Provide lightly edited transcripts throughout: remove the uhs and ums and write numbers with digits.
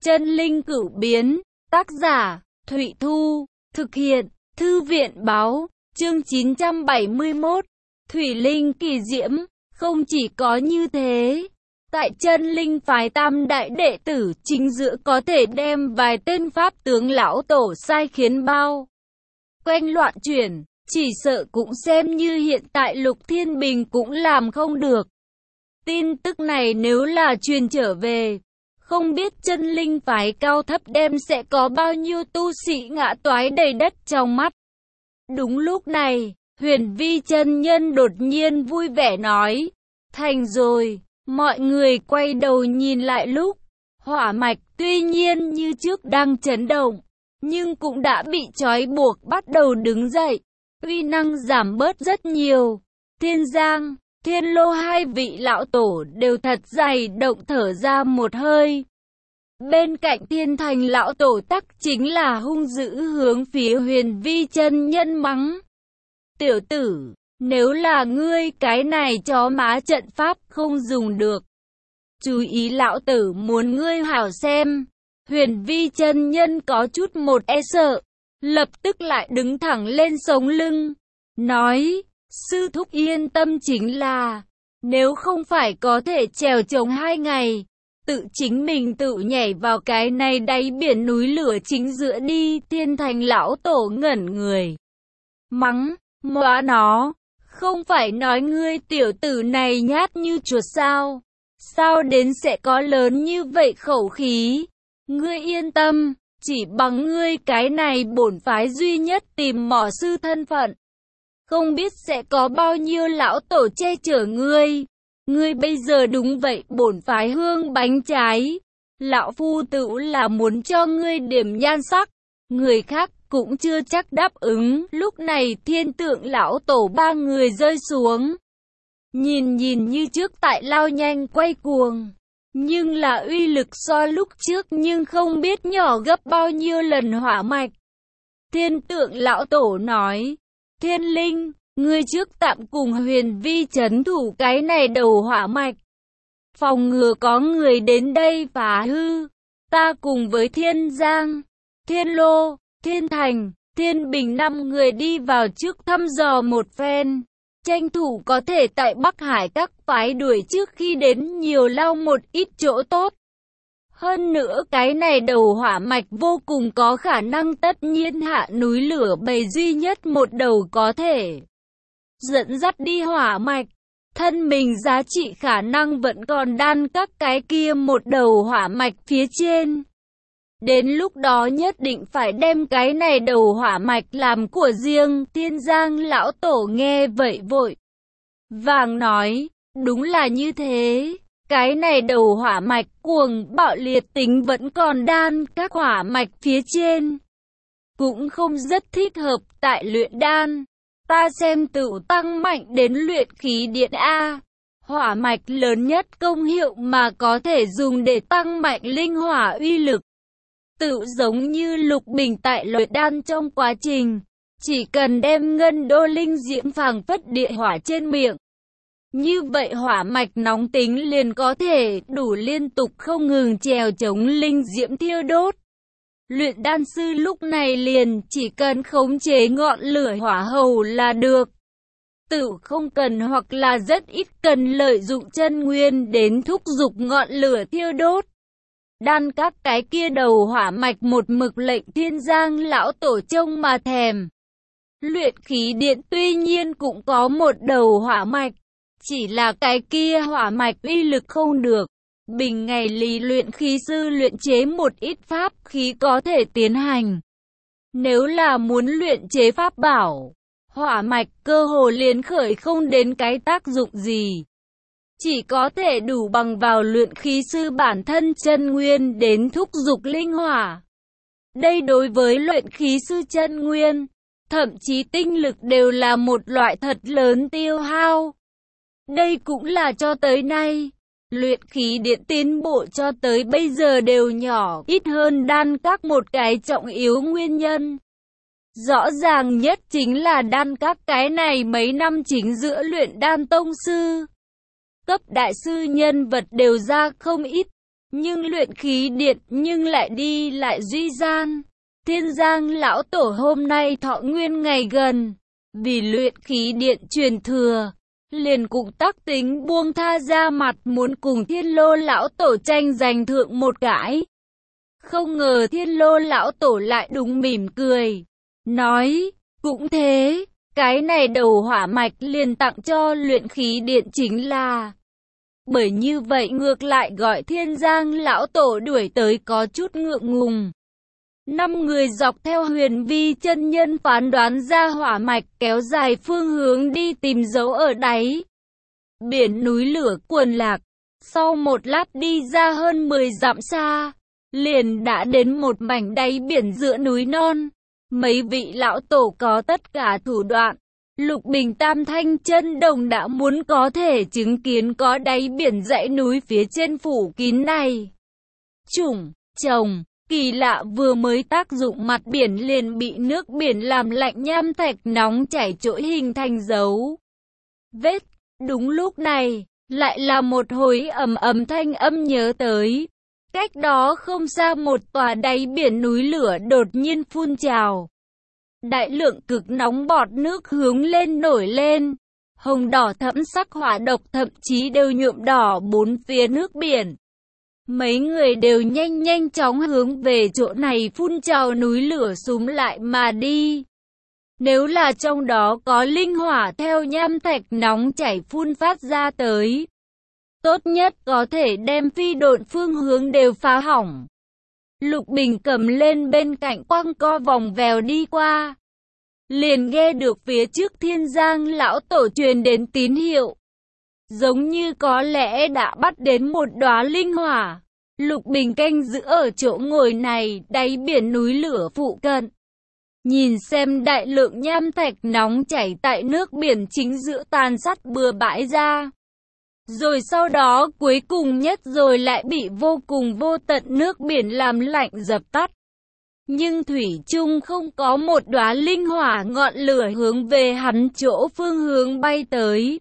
Chân linh cửu biến, tác giả, Thụy Thu, thực hiện, Thư viện báo, chương 971, Thủy linh kỳ diễm, không chỉ có như thế. Tại chân linh phái tam đại đệ tử chính giữa có thể đem vài tên pháp tướng lão tổ sai khiến bao quanh loạn chuyển, chỉ sợ cũng xem như hiện tại Lục Thiên Bình cũng làm không được. Tin tức này nếu là truyền trở về, không biết chân linh phái cao thấp đem sẽ có bao nhiêu tu sĩ ngã toái đầy đất trong mắt. Đúng lúc này, Huyền Vi chân nhân đột nhiên vui vẻ nói, thành rồi. Mọi người quay đầu nhìn lại lúc, hỏa mạch tuy nhiên như trước đang chấn động, nhưng cũng đã bị trói buộc bắt đầu đứng dậy, uy năng giảm bớt rất nhiều. Thiên Giang, Thiên Lô hai vị lão tổ đều thật dày động thở ra một hơi. Bên cạnh Thiên Thành lão tổ tắc chính là hung dữ hướng phía Huyền Vi chân nhân mắng. Tiểu tử, nếu là ngươi cái này chó má trận pháp không dùng được, chú ý lão tử muốn ngươi hảo xem. Huyền Vi chân nhân có chút một e sợ, lập tức lại đứng thẳng lên sống lưng, nói, sư thúc yên tâm, chính là, nếu không phải có thể trèo chống 2 ngày, tự chính mình tự nhảy vào cái này đáy biển núi lửa chính giữa đi. Thiên Thành lão tổ ngẩn người, mắng, móa nó, không phải nói ngươi tiểu tử này nhát như chuột sao? Sao đến sẽ có lớn như vậy khẩu khí? Ngươi yên tâm, chỉ bằng ngươi cái này bổn phái duy nhất tìm mỏ sư thân phận, không biết sẽ có bao nhiêu lão tổ che chở ngươi. Ngươi bây giờ đúng vậy bổn phái hương bánh trái, lão phu tự là muốn cho ngươi điểm nhan sắc, người khác cũng chưa chắc đáp ứng. Lúc này Thiên Tượng lão tổ 3 người rơi xuống, nhìn như trước tại lao nhanh quay cuồng, nhưng là uy lực so lúc trước nhưng không biết nhỏ gấp bao nhiêu lần hỏa mạch. Thiên Tượng lão tổ nói, Thiên Linh, ngươi trước tạm cùng Huyền Vi trấn thủ cái này đầu hỏa mạch, phòng ngừa có người đến đây phá hư. Ta cùng với Thiên Giang, Thiên Lô, Thiên Thành, Thiên Bình 5 người đi vào trước thăm dò một phen, tranh thủ có thể tại Bắc Hải các phái đuổi trước khi đến nhiều lao một ít chỗ tốt. Hơn nữa cái này đầu hỏa mạch vô cùng có khả năng tất nhiên hạ núi lửa bầy duy nhất một đầu có thể dẫn dắt đi hỏa mạch. Thân mình giá trị khả năng vẫn còn đan các cái kia một đầu hỏa mạch phía trên. Đến lúc đó nhất định phải đem cái này đầu hỏa mạch làm của riêng. Thiên Giang lão tổ nghe vậy vội vàng nói, đúng là như thế. Cái này đầu hỏa mạch cuồng bạo liệt tính vẫn còn đan các hỏa mạch phía trên, cũng không rất thích hợp tại luyện đan. Ta xem tự tăng mạnh đến luyện khí điện A. Hỏa mạch lớn nhất công hiệu mà có thể dùng để tăng mạnh linh hỏa uy lực, tự giống như Lục Bình tại luyện đan trong quá trình, chỉ cần đem ngân đô linh diễm phảng phất địa hỏa trên miệng, như vậy hỏa mạch nóng tính liền có thể đủ liên tục không ngừng trèo chống linh diễm thiêu đốt. Luyện đan sư lúc này liền chỉ cần khống chế ngọn lửa hỏa hầu là được, tự không cần hoặc là rất ít cần lợi dụng chân nguyên đến thúc giục ngọn lửa thiêu đốt. Đan các cái kia đầu hỏa mạch một mực lệnh Thiên Giang lão tổ trông mà thèm. Luyện khí điện tuy nhiên cũng có một đầu hỏa mạch, chỉ là cái kia hỏa mạch uy lực không được. Bình ngày lý luyện khí sư luyện chế một ít pháp khí có thể tiến hành. Nếu là muốn luyện chế pháp bảo, hỏa mạch cơ hồ liền khởi không đến cái tác dụng gì. Chỉ có thể đủ bằng vào luyện khí sư bản thân chân nguyên đến thúc giục linh hỏa. Đây đối với luyện khí sư chân nguyên, thậm chí tinh lực đều là một loại thật lớn tiêu hao. Đây cũng là cho tới nay, luyện khí điện tiến bộ cho tới bây giờ đều nhỏ ít hơn đan các một cái trọng yếu nguyên nhân. Rõ ràng nhất chính là đan các cái này mấy năm chính giữa luyện đan tông sư, cấp đại sư nhân vật đều ra không ít. Nhưng luyện khí điện nhưng lại đi lại duy gian. Thiên Giang lão tổ hôm nay thọ nguyên ngày gần, vì luyện khí điện truyền thừa, liền cũng tác tính buông tha ra mặt muốn cùng Thiên Lô lão tổ tranh giành thượng một cãi. Không ngờ Thiên Lô lão tổ lại đúng mỉm cười, nói, cũng thế, cái này đầu hỏa mạch liền tặng cho luyện khí điện chính là. Bởi như vậy ngược lại gọi Thiên Giang lão tổ đuổi tới có chút ngượng ngùng. 5 người dọc theo Huyền Vi chân nhân phán đoán ra hỏa mạch kéo dài phương hướng đi tìm dấu ở đáy biển núi lửa Quần Lạc. Sau một lát đi ra hơn 10 dặm xa, liền đã đến một mảnh đáy biển giữa núi non. Mấy vị lão tổ có tất cả thủ đoạn. Lục Bình Tam Thanh Chân Đồng đã muốn có thể chứng kiến có đáy biển dãy núi phía trên phủ kín này. Chủng, trồng, kỳ lạ vừa mới tác dụng mặt biển liền bị nước biển làm lạnh, nham thạch nóng chảy trỗi hình thành dấu vết. Đúng lúc này, lại là một hồi ầm ầm thanh âm nhớ tới. Cách đó không xa một tòa đáy biển núi lửa đột nhiên phun trào. Đại lượng cực nóng bọt nước hướng lên nổi lên. Hồng đỏ thẫm sắc hỏa độc thậm chí đều nhuộm đỏ bốn phía nước biển. Mấy người đều nhanh chóng hướng về chỗ này phun trào núi lửa xúm lại mà đi. Nếu là trong đó có linh hỏa theo nham thạch nóng chảy phun phát ra tới, tốt nhất có thể đem phi độn phương hướng đều phá hỏng. Lục Bình cầm lên bên cạnh quăng co vòng vèo đi qua. Liền nghe được phía trước Thiên Giang lão tổ truyền đến tín hiệu. Giống như có lẽ đã bắt đến một đóa linh hỏa. Lục Bình canh giữ ở chỗ ngồi này, đáy biển núi lửa phụ cận. Nhìn xem đại lượng nham thạch nóng chảy tại nước biển chính giữa tàn sát bừa bãi ra. Rồi sau đó cuối cùng nhất rồi lại bị vô cùng vô tận nước biển làm lạnh dập tắt. Nhưng thủy chung không có một đóa linh hỏa ngọn lửa hướng về hắn chỗ phương hướng bay tới.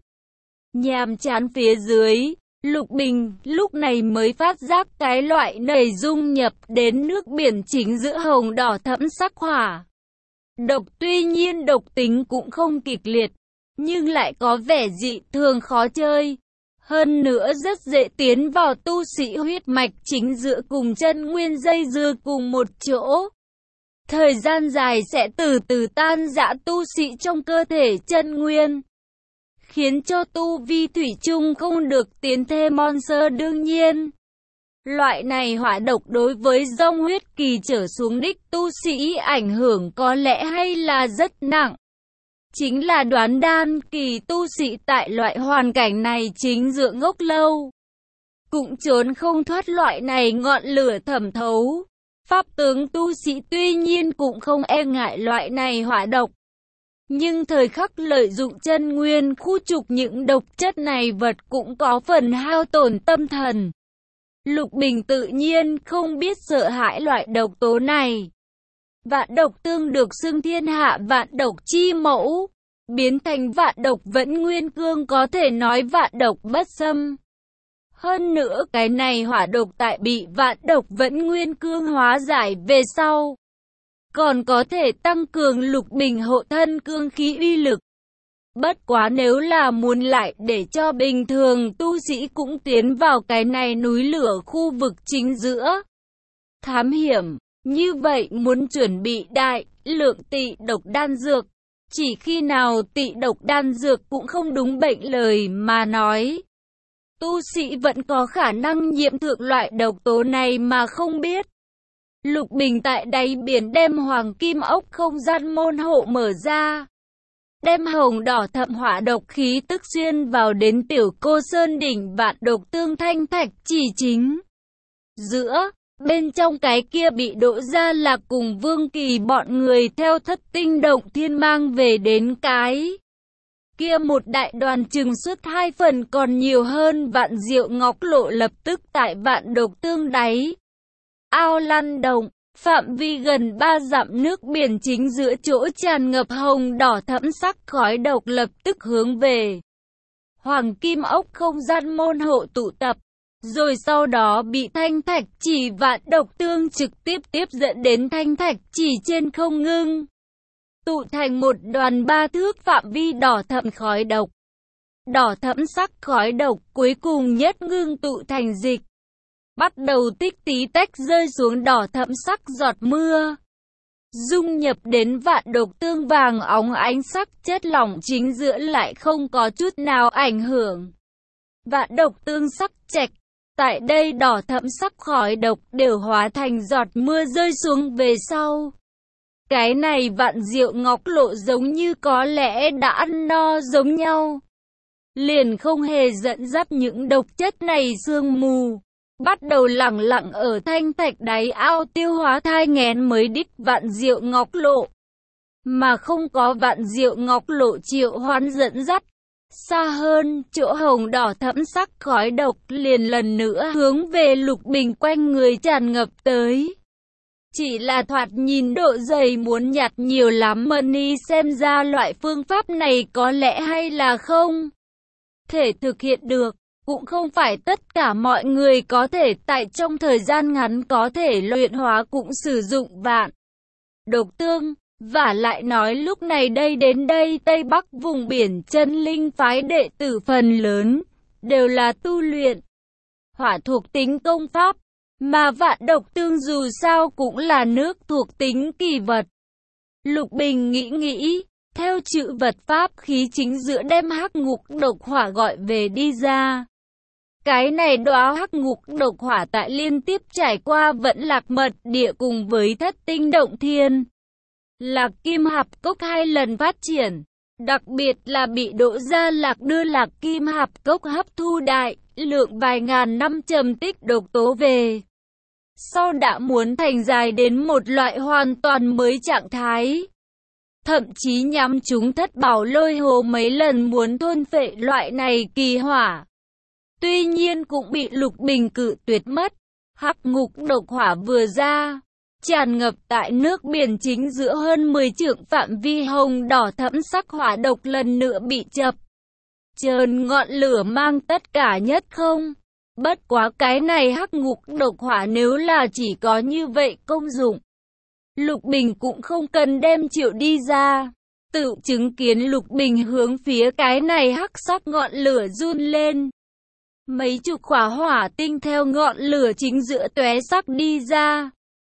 Nhàm chán phía dưới, Lục Bình lúc này mới phát giác cái loại này dung nhập đến nước biển chính giữa hồng đỏ thẫm sắc hỏa. Độc tuy nhiên độc tính cũng không kịch liệt, nhưng lại có vẻ dị thường khó chơi. Hơn nữa rất dễ tiến vào tu sĩ huyết mạch chính giữa cùng chân nguyên dây dưa cùng một chỗ. Thời gian dài sẽ từ từ tan rã tu sĩ trong cơ thể chân nguyên, khiến cho tu vi thủy chung không được tiến thêm monster. Đương nhiên, loại này hỏa độc đối với dông huyết kỳ trở xuống đích tu sĩ ảnh hưởng có lẽ hay là rất nặng. Chính là đoán đan kỳ tu sĩ tại loại hoàn cảnh này chính giữa ngốc lâu, cũng trốn không thoát loại này ngọn lửa thẩm thấu. Pháp tướng tu sĩ tuy nhiên cũng không e ngại loại này hỏa độc, nhưng thời khắc lợi dụng chân nguyên khu trục những độc chất này vật cũng có phần hao tổn tâm thần. Lục Bình tự nhiên không biết sợ hãi loại độc tố này. Vạn độc tương được xưng thiên hạ vạn độc chi mẫu, biến thành vạn độc vẫn nguyên cương, có thể nói vạn độc bất xâm. Hơn nữa cái này hỏa độc tại bị vạn độc vẫn nguyên cương hóa giải về sau, còn có thể tăng cường Lục Bình hộ thân cương khí uy lực. Bất quá nếu là muốn lại để cho bình thường tu sĩ cũng tiến vào cái này núi lửa khu vực chính giữa thám hiểm, như vậy muốn chuẩn bị đại lượng tị độc đan dược. Chỉ khi nào tị độc đan dược cũng không đúng bệnh lời mà nói, tu sĩ vẫn có khả năng nhiễm thượng loại độc tố này mà không biết. Lục Bình tại đáy biển đem hoàng kim ốc không gian môn hộ mở ra, đem hồng đỏ thẫm hỏa độc khí tức xuyên vào đến tiểu cô sơn đỉnh vạn độc tương thanh thạch chỉ chính giữa. Bên trong cái kia bị Đỗ Gia Lạc cùng Vương Kỳ bọn người theo Thất Tinh Động Thiên mang về đến cái kia một đại đoàn chừng suốt 2 phần còn nhiều hơn vạn diệu ngọc lộ lập tức tại vạn độc tương đáy ao lăn động, phạm vi gần 3 dặm nước biển chính giữa chỗ tràn ngập hồng đỏ thẫm sắc khói độc lập tức hướng về hoàng kim ốc không gian môn hộ tụ tập. rồi sau đó bị thanh thạch chỉ vạn độc tương trực tiếp dẫn đến thanh thạch chỉ trên không ngưng, tụ thành một đoàn 3 thước phạm vi đỏ thẫm khói độc. Đỏ thẫm sắc khói độc cuối cùng nhất ngưng tụ thành dịch, bắt đầu tích tí tách rơi xuống đỏ thẫm sắc giọt mưa, dung nhập đến vạn độc tương vàng óng ánh sắc chất lỏng chính giữa lại không có chút nào ảnh hưởng. Vạn độc tương sắc trạch, tại đây đỏ thẫm sắc khói độc đều hóa thành giọt mưa rơi xuống về sau. Cái này Vạn Diệu Ngọc Lộ giống như có lẽ đã ăn no giống nhau, liền không hề dẫn dắt những độc chất này sương mù, bắt đầu lẳng lặng ở thanh thạch đáy ao tiêu hóa thai nghén mới đích Vạn Diệu Ngọc Lộ, mà không có Vạn Diệu Ngọc Lộ triệu hoán dẫn dắt. Xa hơn, chỗ hồng đỏ thẫm sắc khói độc liền lần nữa hướng về Lục Bình quanh người tràn ngập tới. Chỉ là thoạt nhìn độ dày muốn nhặt nhiều lắm, Mani xem ra loại phương pháp này có lẽ hay là không thể thực hiện được. Cũng không phải tất cả mọi người có thể tại trong thời gian ngắn có thể luyện hóa cũng sử dụng vạn độc tương. Vả lại nói lúc này đến đây Tây Bắc vùng biển chân linh phái đệ tử phần lớn đều là tu luyện hỏa thuộc tính công pháp, mà vạn độc tương dù sao cũng là nước thuộc tính kỳ vật. Lục Bình nghĩ, theo chữ vật pháp khí chính giữa đem hắc ngục độc hỏa gọi về đi ra. Cái này đóa hắc ngục độc hỏa tại liên tiếp trải qua Vẫn Lạc Mật Địa cùng với Thất Tinh Động Thiên, Lạc Kim Hạp Cốc 2 lần phát triển, đặc biệt là bị Đỗ Gia Lạc đưa Lạc Kim Hạp Cốc hấp thu đại lượng vài ngàn năm trầm tích độc tố về. Sau đã muốn thành dài đến một loại hoàn toàn mới trạng thái. Thậm chí nhắm chúng Thất Bảo Lôi Hồ mấy lần muốn thôn phệ loại này kỳ hỏa. Tuy nhiên cũng bị Lục Bình cự tuyệt mất. Hắc ngục độc hỏa vừa ra, tràn ngập tại nước biển chính giữa hơn 10 trượng phạm vi hồng đỏ thẫm sắc hỏa độc lần nữa bị chập chờn ngọn lửa mang tất cả nhất không. Bất quá cái này hắc ngục độc hỏa nếu là chỉ có như vậy công dụng, Lục Bình cũng không cần đem triệu đi ra. Tự chứng kiến Lục Bình hướng phía cái này hắc sắc ngọn lửa run lên. Mấy chục quả hỏa tinh theo ngọn lửa chính giữa tóe sắc đi ra.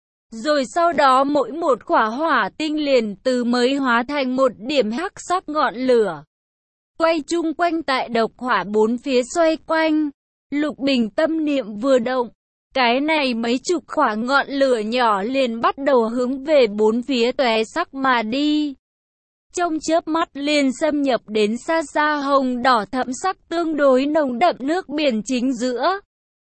Rồi sau đó mỗi một quả hỏa tinh liền từ mới hóa thành một điểm hắc sắc ngọn lửa, quay chung quanh tại độc hỏa bốn phía xoay quanh. Lục Bình tâm niệm vừa động, cái này mấy chục quả ngọn lửa nhỏ liền bắt đầu hướng về bốn phía tóe sắc mà đi. Trong chớp mắt liền xâm nhập đến xa xa hồng đỏ thẫm sắc tương đối nồng đậm nước biển chính giữa.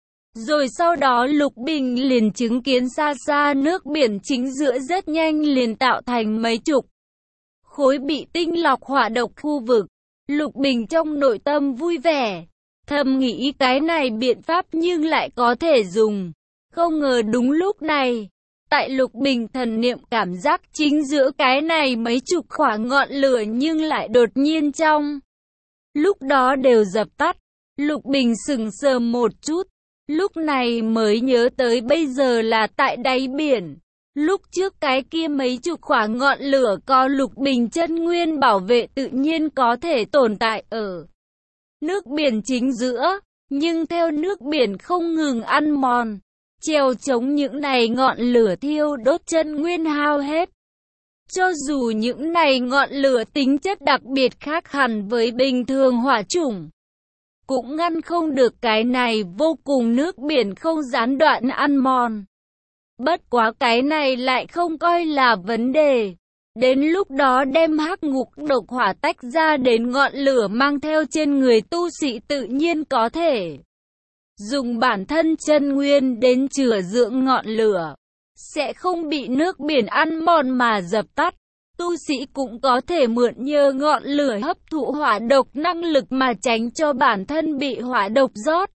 Rồi sau đó Lục Bình liền chứng kiến xa xa nước biển chính giữa rất nhanh liền tạo thành mấy chục khối bị tinh lọc hỏa độc khu vực. Lục Bình trong nội tâm vui vẻ, thầm nghĩ cái này biện pháp nhưng lại có thể dùng. Không ngờ đúng lúc này, tại Lục Bình thần niệm cảm giác chính giữa cái này mấy chục quả ngọn lửa nhưng lại đột nhiên trong lúc đó đều dập tắt. Lục Bình sững sờ một chút, lúc này mới nhớ tới bây giờ là tại đáy biển. Lúc trước cái kia mấy chục quả ngọn lửa có Lục Bình chân nguyên bảo vệ tự nhiên có thể tồn tại ở nước biển chính giữa, nhưng theo nước biển không ngừng ăn mòn, treo chống những này ngọn lửa thiêu đốt chân nguyên hao hết. Cho dù những này ngọn lửa tính chất đặc biệt khác hẳn với bình thường hỏa chủng, cũng ngăn không được cái này vô cùng nước biển không gián đoạn ăn mòn. Bất quá cái này lại không coi là vấn đề. Đến lúc đó đem hắc ngục độc hỏa tách ra đến ngọn lửa mang theo trên người tu sĩ tự nhiên có thể dùng bản thân chân nguyên đến chữa dưỡng ngọn lửa, sẽ không bị nước biển ăn mòn mà dập tắt. Tu sĩ cũng có thể mượn nhờ ngọn lửa hấp thụ hỏa độc năng lực mà tránh cho bản thân bị hỏa độc rót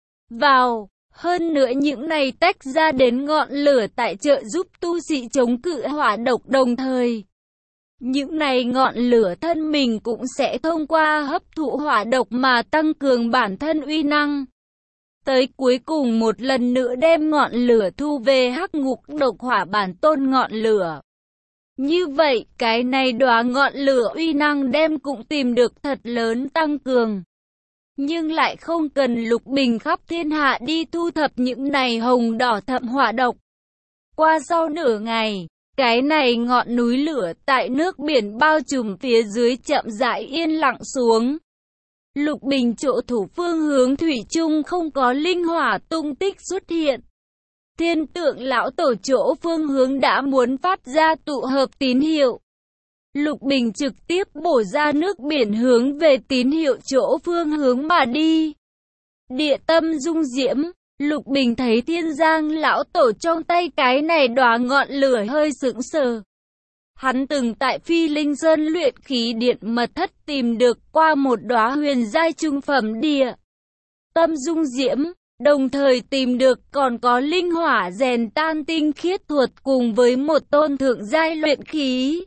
vào. Hơn nữa những này tách ra đến ngọn lửa tại trợ giúp tu sĩ chống cự hỏa độc, đồng thời những này ngọn lửa thân mình cũng sẽ thông qua hấp thụ hỏa độc mà tăng cường bản thân uy năng. tới cuối cùng một lần nữa đem ngọn lửa thu về hắc ngục độc hỏa bản tôn ngọn lửa. Như vậy, cái này đóa ngọn lửa uy năng đem cũng tìm được thật lớn tăng cường. Nhưng lại không cần Lục Bình khắp thiên hạ đi thu thập những này hồng đỏ thẫm hỏa độc. Qua sau nửa ngày, cái này ngọn núi lửa tại nước biển bao trùm phía dưới chậm rãi yên lặng xuống. Lục Bình chỗ thủ phương hướng thủy chung không có linh hỏa tung tích xuất hiện. Thiên tượng lão tổ chỗ phương hướng đã muốn phát ra tụ hợp tín hiệu. Lục Bình trực tiếp bổ ra nước biển hướng về tín hiệu chỗ phương hướng mà đi. Địa tâm dung diễm, Lục Bình thấy Thiên Giang lão tổ trong tay cái này đóa ngọn lửa hơi sững sờ. Hắn từng tại Phi Linh Sơn luyện khí điện mật thất tìm được qua một đóa huyền giai trung phẩm địa tâm dung diễm, đồng thời tìm được còn có linh hỏa rèn tan tinh khiết thuật cùng với một tôn thượng giai luyện khí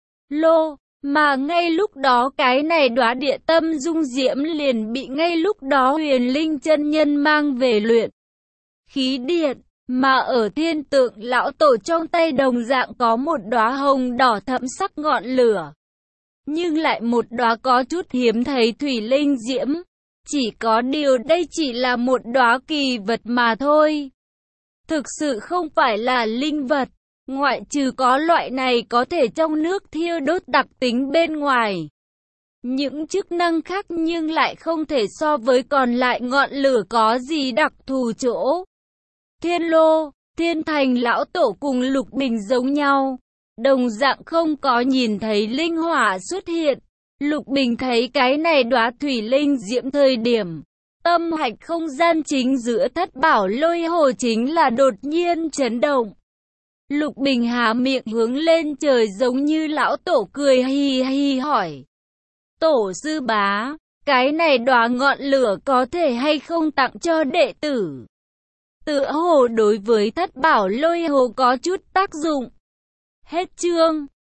lô, mà ngay lúc đó cái này đóa địa tâm dung diễm liền bị ngay lúc đó Huyền Linh chân nhân mang về luyện khí điện. Mà ở thiên tượng lão tổ trong tay đồng dạng có một đóa hồng đỏ thẫm sắc ngọn lửa. Nhưng lại một đóa có chút hiếm thấy thủy linh diễm. Chỉ có điều đây chỉ là một đóa kỳ vật mà thôi. Thực sự không phải là linh vật. Ngoại trừ có loại này có thể trong nước thiêu đốt đặc tính bên ngoài. Những chức năng khác nhưng lại không thể so với còn lại ngọn lửa có gì đặc thù chỗ. Thiên Lô, Thiên Thành lão tổ cùng Lục Bình giống nhau, đồng dạng không có nhìn thấy linh hỏa xuất hiện. Lục Bình thấy cái này đóa thủy linh diễm thời điểm, tâm hạch không gian chính giữa thất bảo lôi hồ chính là đột nhiên chấn động. Lục Bình há miệng hướng lên trời giống như lão tổ cười hi hi hỏi. Tổ sư bá, cái này đóa ngọn lửa có thể hay không tặng cho đệ tử? Tựa hồ đối với thất bảo lôi hồ có chút tác dụng. Hết chương.